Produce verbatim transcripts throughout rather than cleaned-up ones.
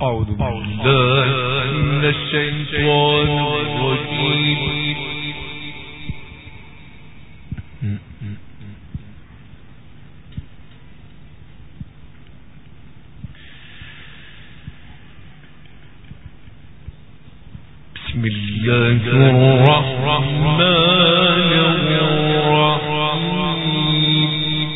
أعوذ بالله من الشيطان الرجيم. بسم الله الرحمن الرحيم.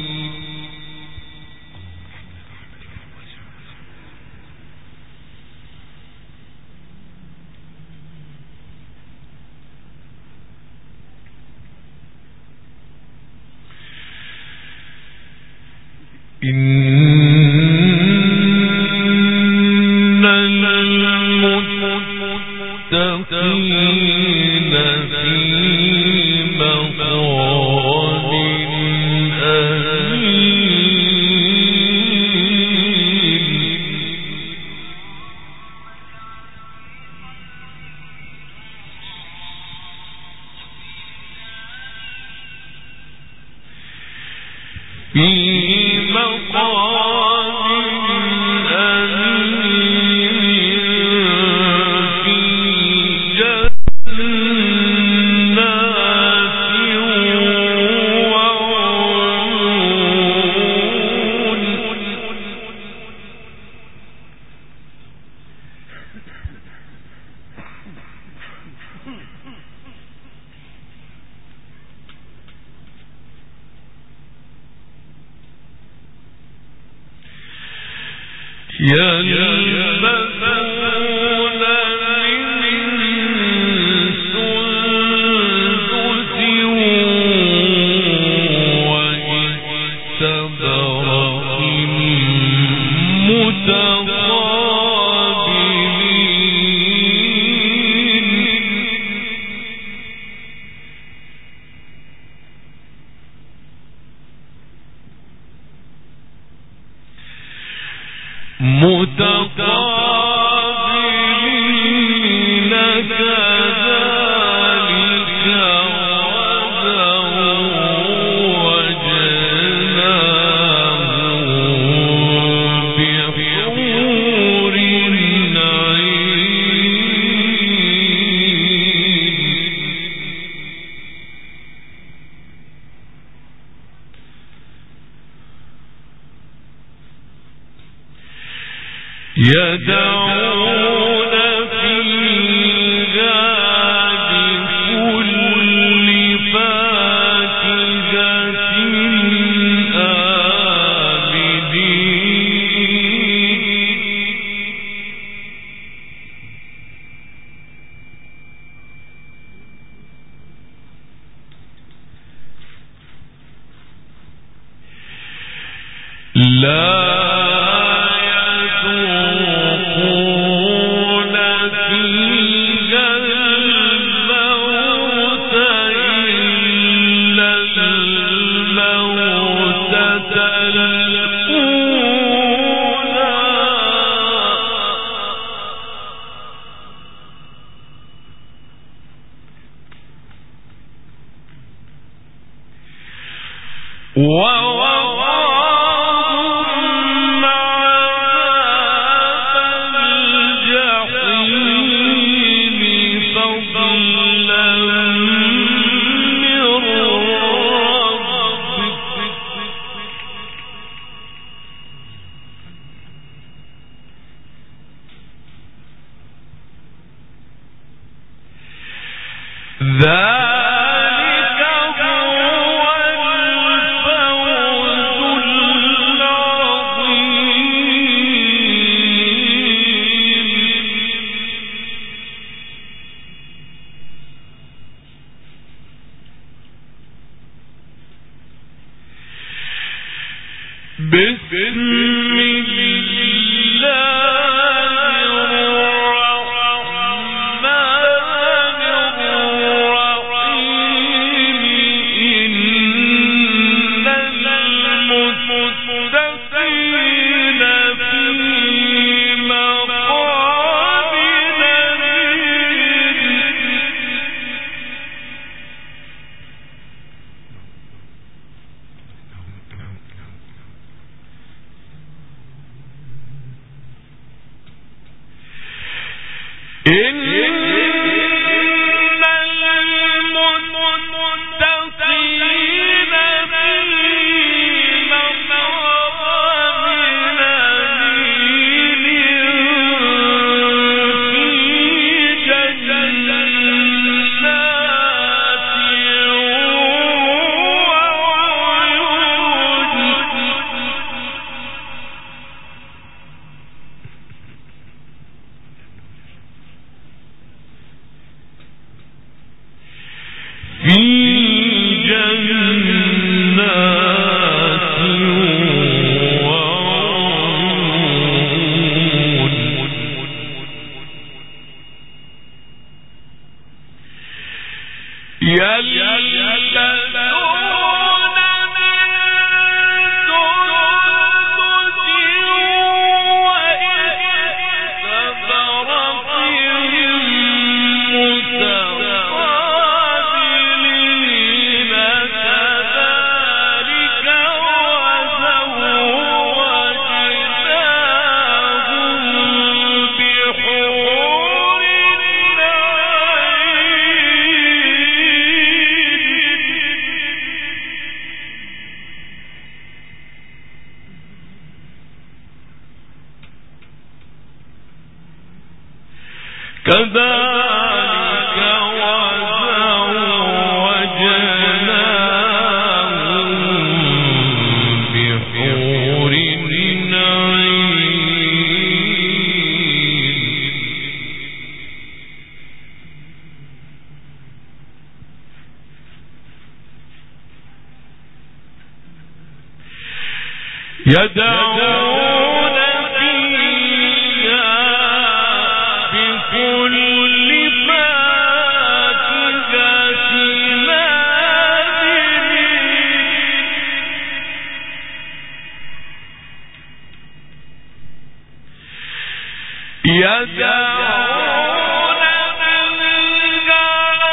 إن المتقين في مقام يلبسون من سندس واستبرق متقابلين كذلك وزوجناهم بحور يدعون فيها بكل فاكهة آمنين. لا ووقاهم عذاب الجحيم فضلا من ربك. ذلك هو الفوز العظيم. بسم الله الرحمن الرحيم. يدعون فيها بكل فاكهة آمنين يدعون فيها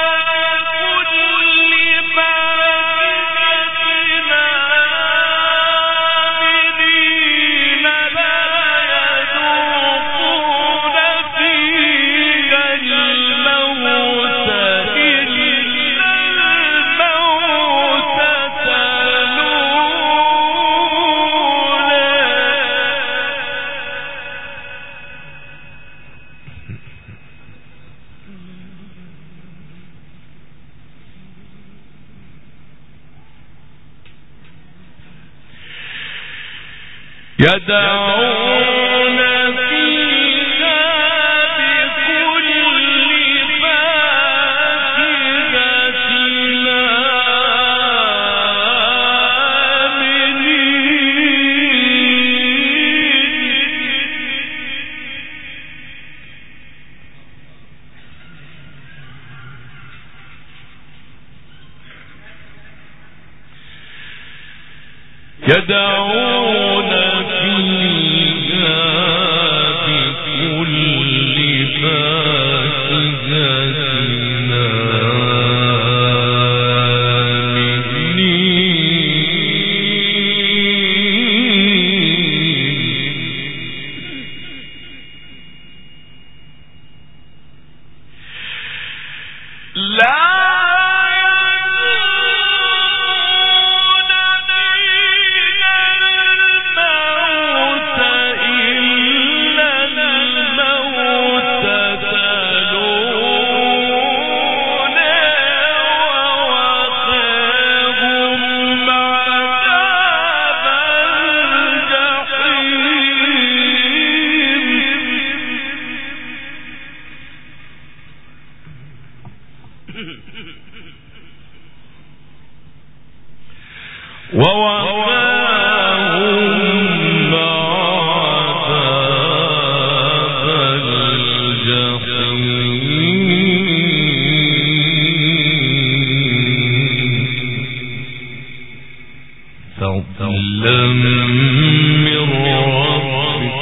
بكل فاكهة آمنين لا يذوقون فيها الموت إلا الموتة الأولى يدعون فيها بكل فاكهة آمنين يدعون فيها بكل فاكهة آمنين لا ووقاهم عذاب الجحيم فضلا من ربك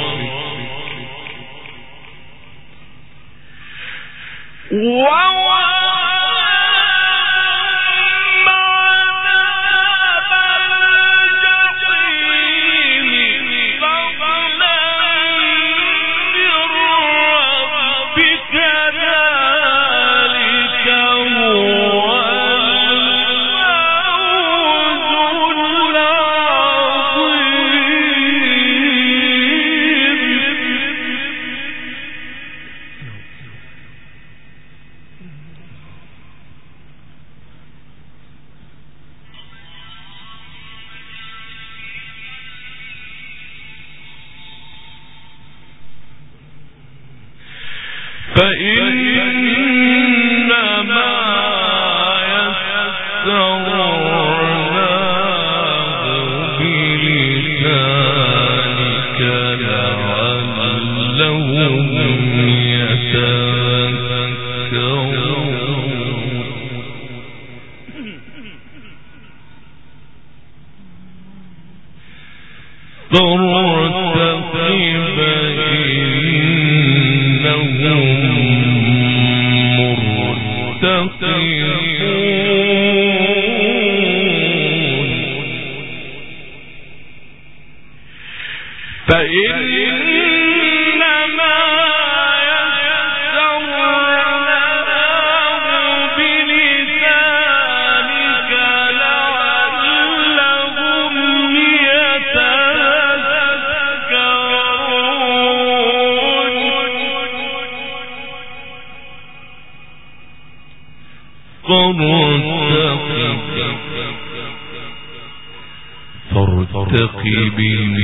ووقاهم فارتقب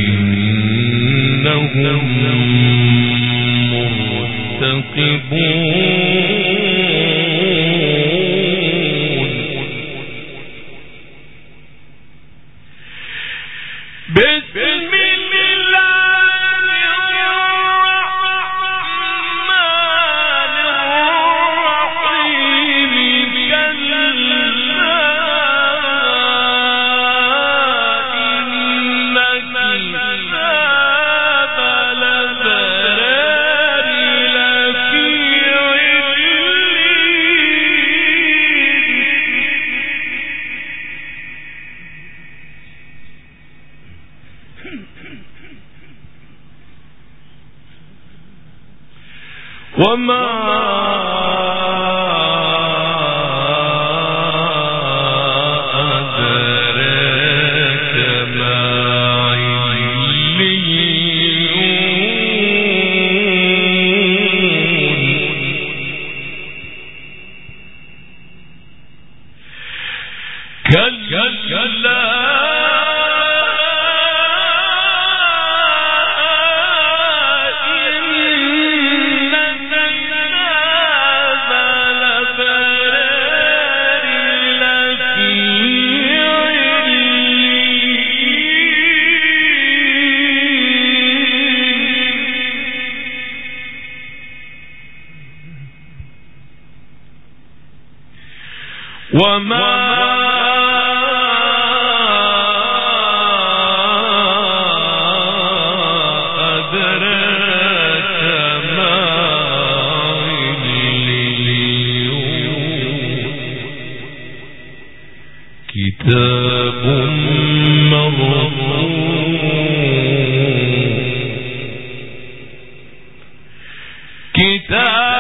إنهم مرتقبون بسم وما أدراك ما عليون كلا وما أدراك ما عليون كتاب مرقوم كتاب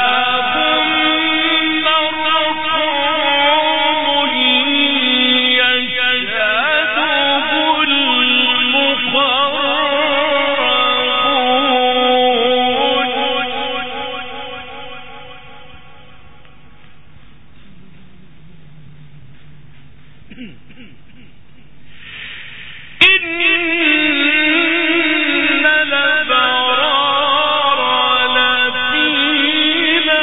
إن الأبرار لفي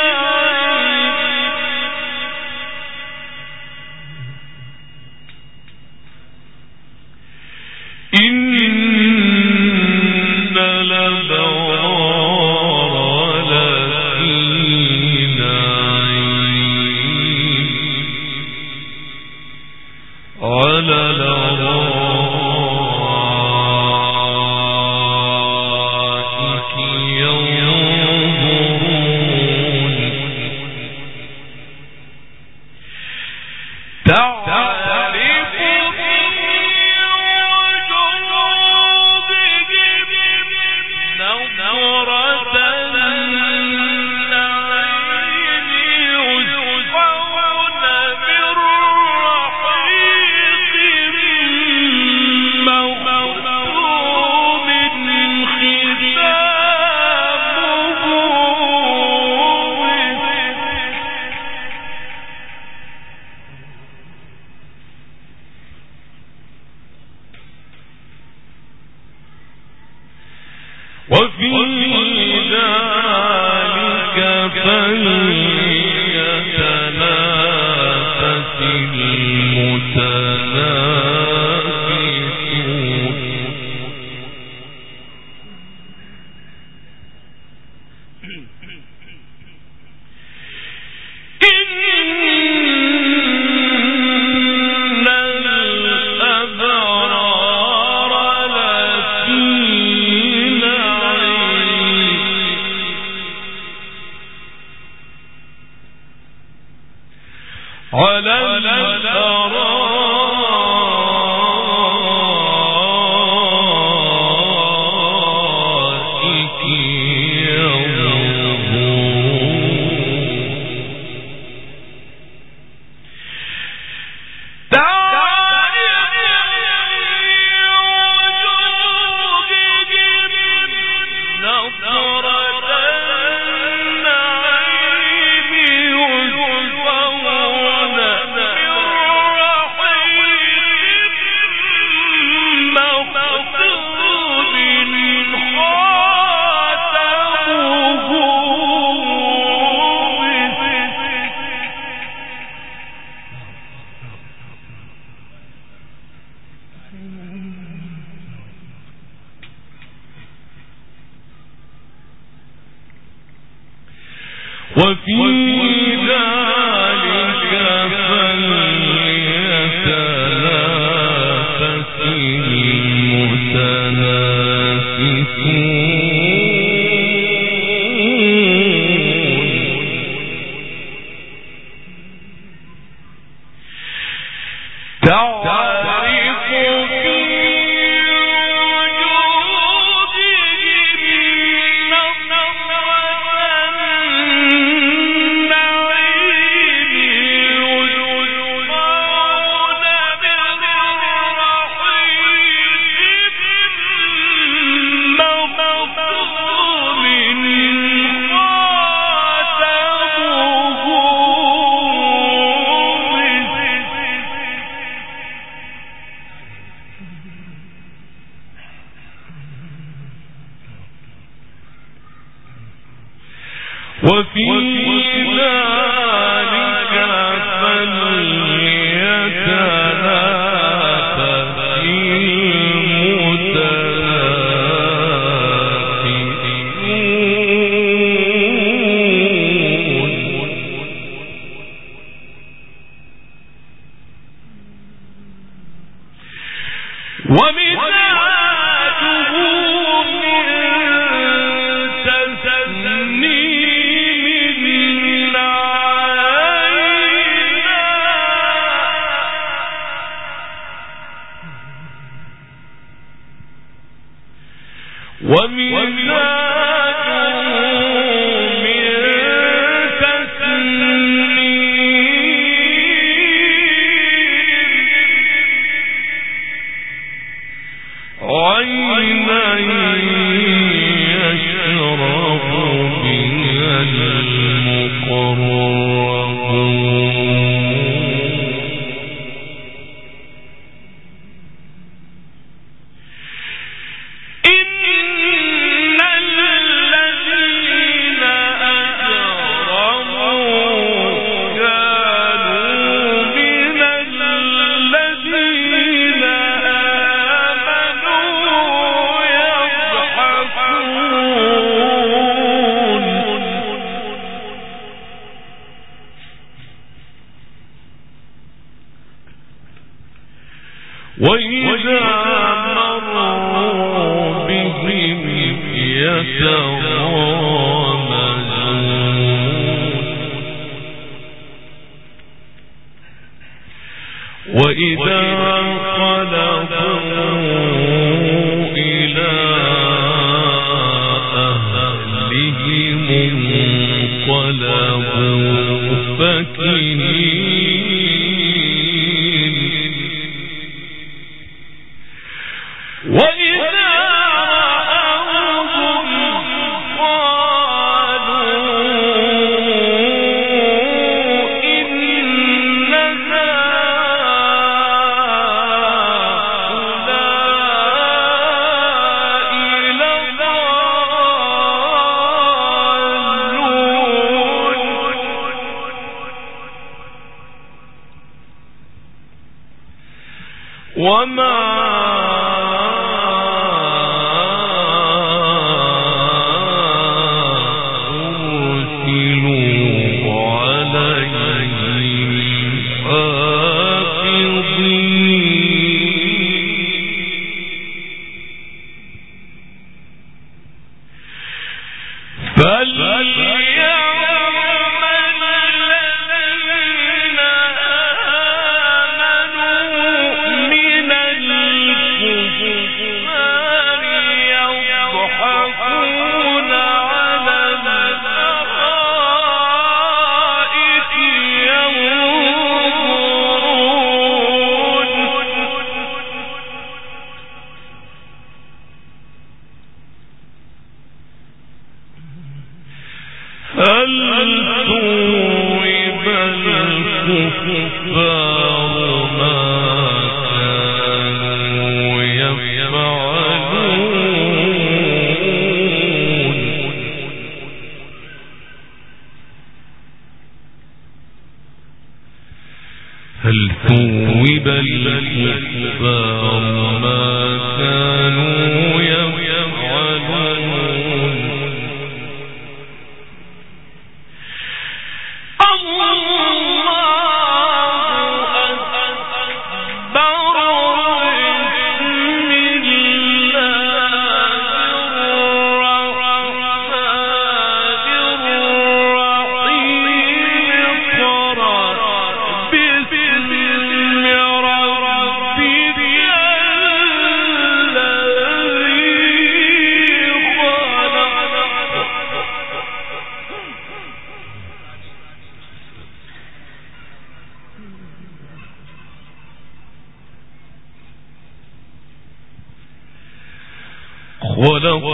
خلق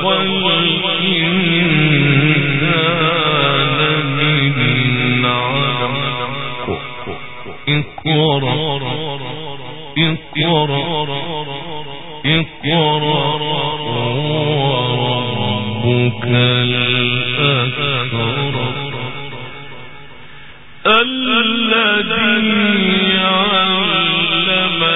الإنسان من علق اقرأ اقرأ اقرأ وربك الأكرم الذي علم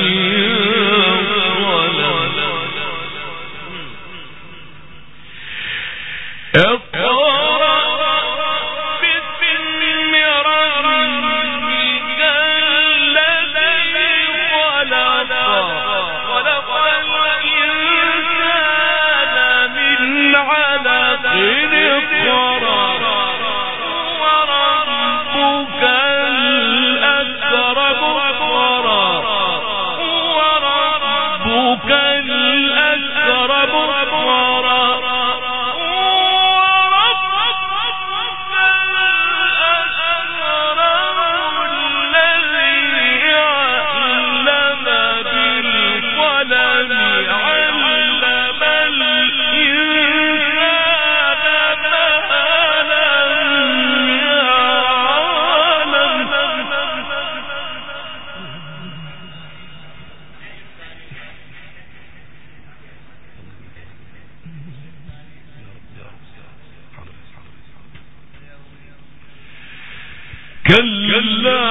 كلا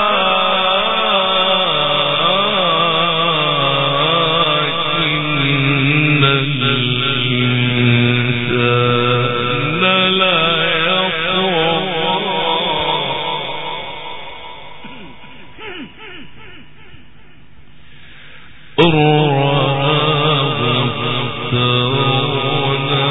إن الإنسان لا يطغى أن رآه استغنى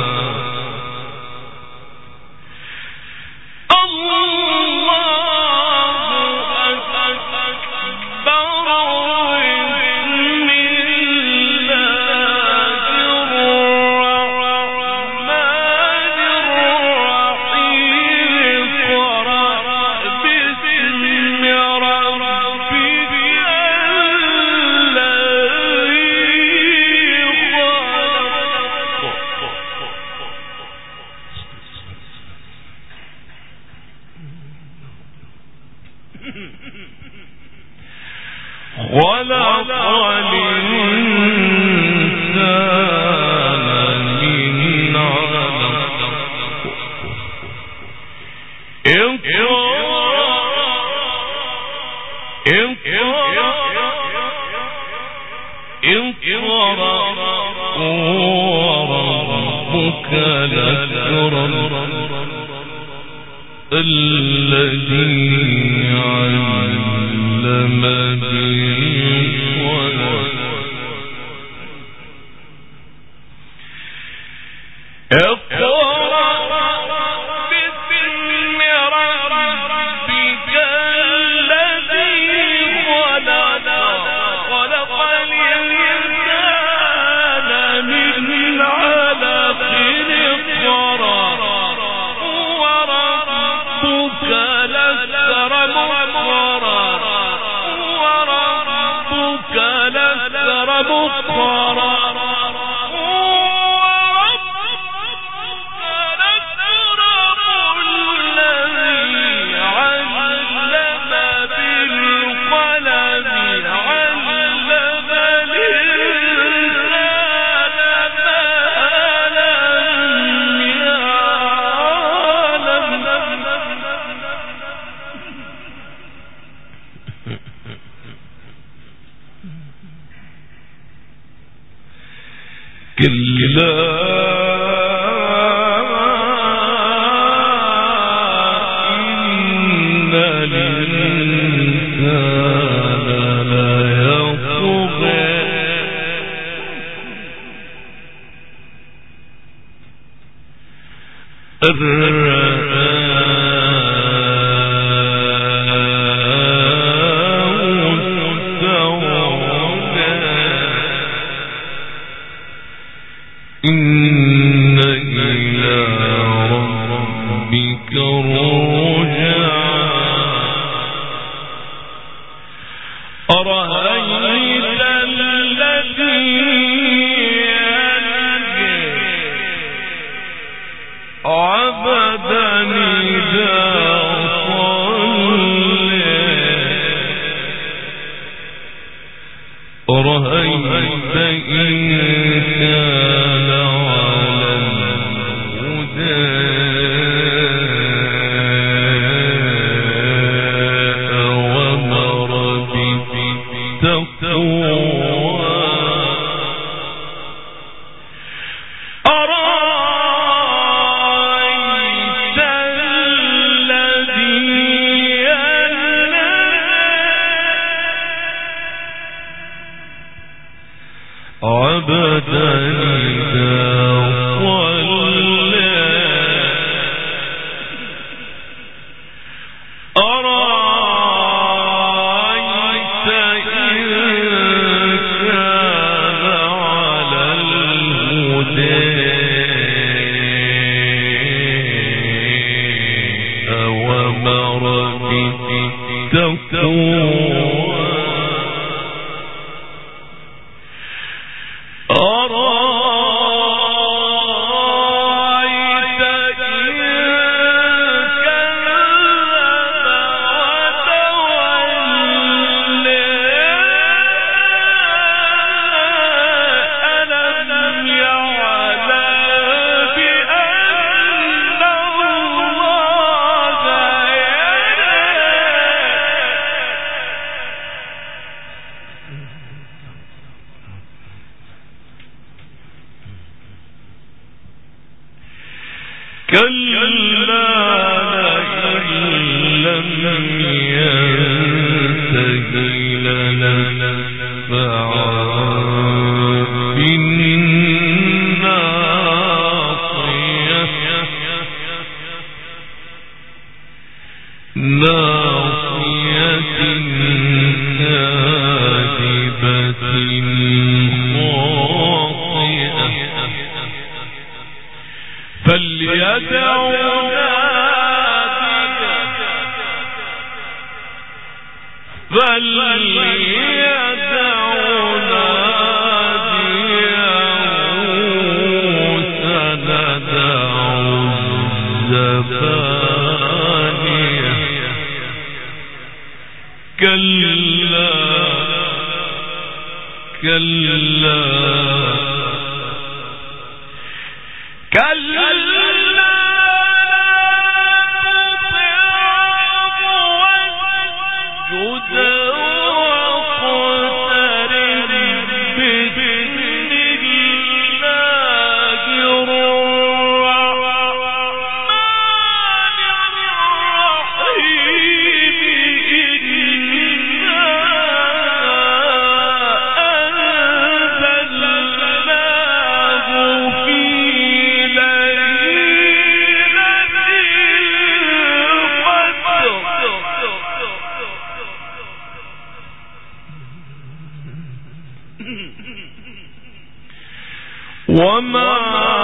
خلق الإنسان من علق اقرأ اقرأ وربك الأكرم الذي علم بالقلم إن إلى ربك الرجعى أرأيت الذي عبدني ذا صلي أرأيت إن كان على الهدى ومر بالتقوى عبدني ذا صلى أرأيت إن كان على الهدى ومر بالتقوى كلا لئن لم ينته لنسفعا بالناصية ناصية كاذبة فليدع ناديه فليدع ناديه سندع الزبانية كلا كلا كلا واسجد واقترب وما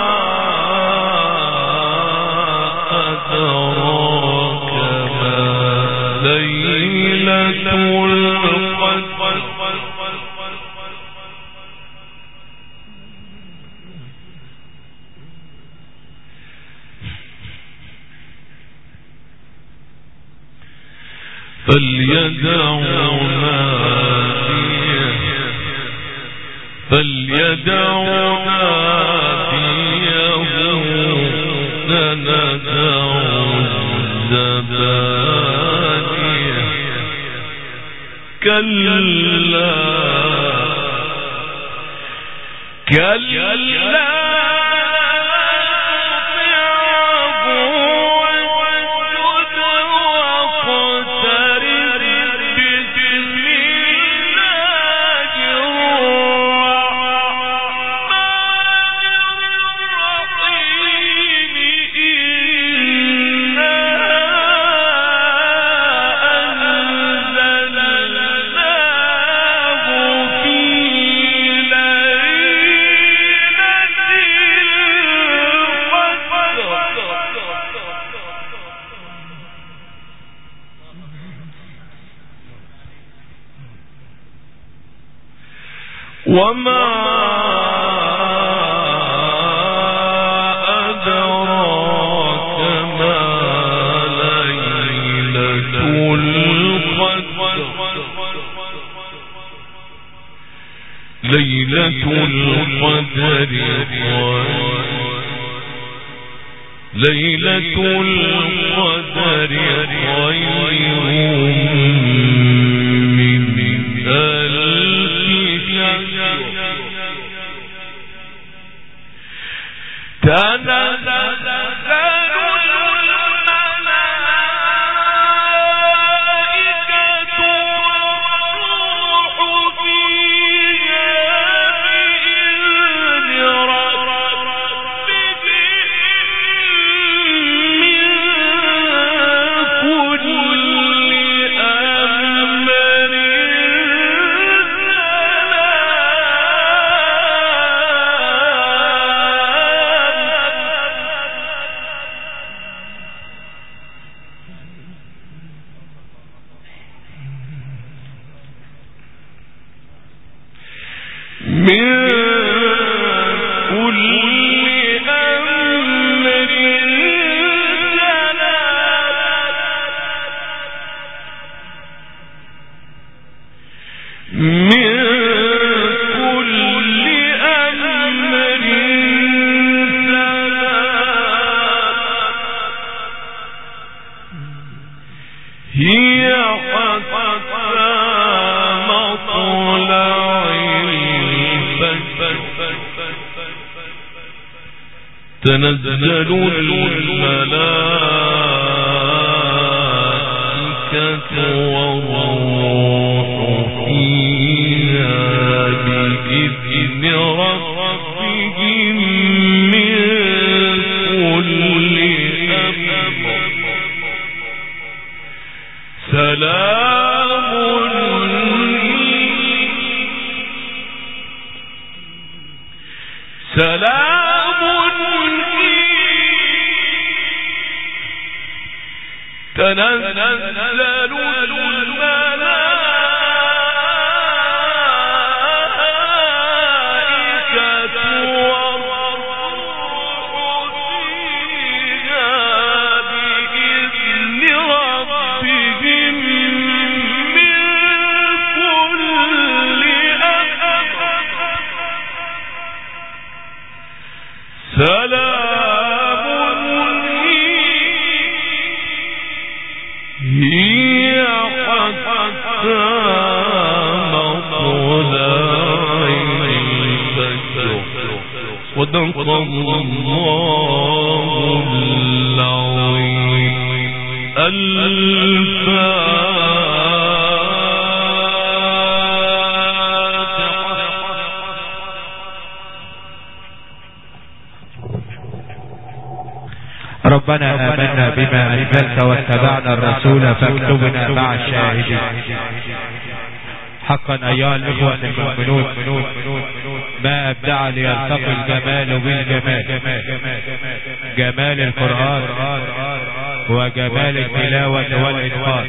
أدراك ما ليلة القدر فليدع ناديه فليدع ناديه سندع الزبانية كلا كلا وما أدراك ما ليلة القدر ليلة القدر ليلة القدر خير من ألف شهر تنزل الملائكة والروح فيها بإذن ربهم من كل أمر هي حتى مطلع الفجر تنزل الملائكة والروح فيها بإذن ربهم من كل أمر سلام سلام تنزل الملائكة والروح فيها بإذن ربهم من كل أمر سلام هي حتى مطلع الفجر صدق الله العظيم ربنا آمنا بما أنزلت واتبعنا الرسول فاكتبنا مع الشاهدين حقا أيها الإخوة المؤمنون ما أبدع ليلتقي الجمال بالجمال، جمال القرآن وجمال التلاوة والإتقان،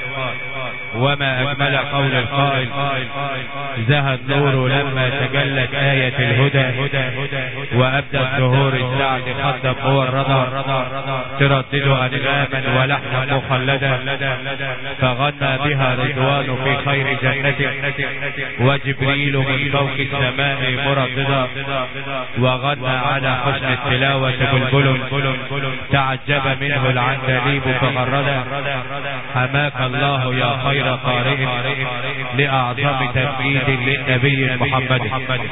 وما أجمل قول القائل زهى النور لما تجلت آية الهدى وأبدى الزهور السعد خد موردا تردد أنغاما ولحنا مخلدا فغنى بها رضوان في خير جنة وجبريل من فوق السماء مرددا وغنى على حسن التلاوة بلبل تعجب منه العندليب فغردا حماك الله يا خير قارئ لأعظم تمجيد للنبي محمد.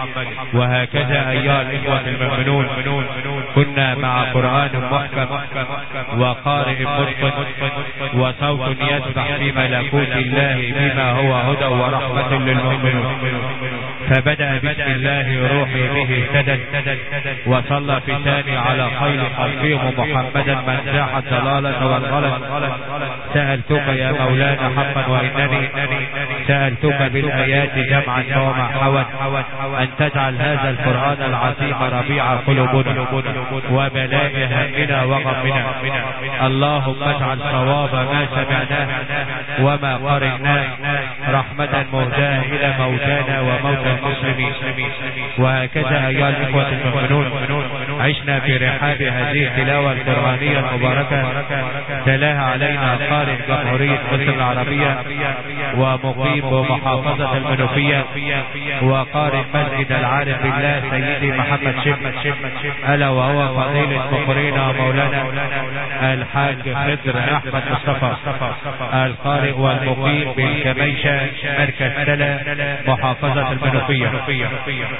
وهكذا أيها الإخوة المؤمنون كنا مع قرآن محكم وقارئ متقن وصوت يسبح في ملكوت الله بما هو هدى ورحمة للمؤمنين. فبدأ بسم الله روحي به اهتدت وصلى في ثاني على خير خلقهم محمدا من زاح الضلالة والغلط. سألتك يا مولانا حقا وإنني سألتك بالآيات جمعا وما حوت أن تجعل هذا القرآن العظيم ربيع قلوبنا وبلاء همنا وغمنا. اللهم اجعل صواب ما سمعناه وما قرئناه رحمة مهداة إلى موتانا وموتى المسلمين. وهكذا أيها الإخوة المؤمنون عشنا في رحاب هذه التلاوة القرآنية المباركة تلاها علينا قارئ جمهورية مصر العربية ومقيم بمحافظة المنوفية وقارئ مسجد العارف بالله سيدي محمد شب ألا وهو فضيلة مقرينا مولانا الحاج خضر أحمد مصطفى القارئ والمقيم بالكميشة مركز سلا محافظة المنوفية.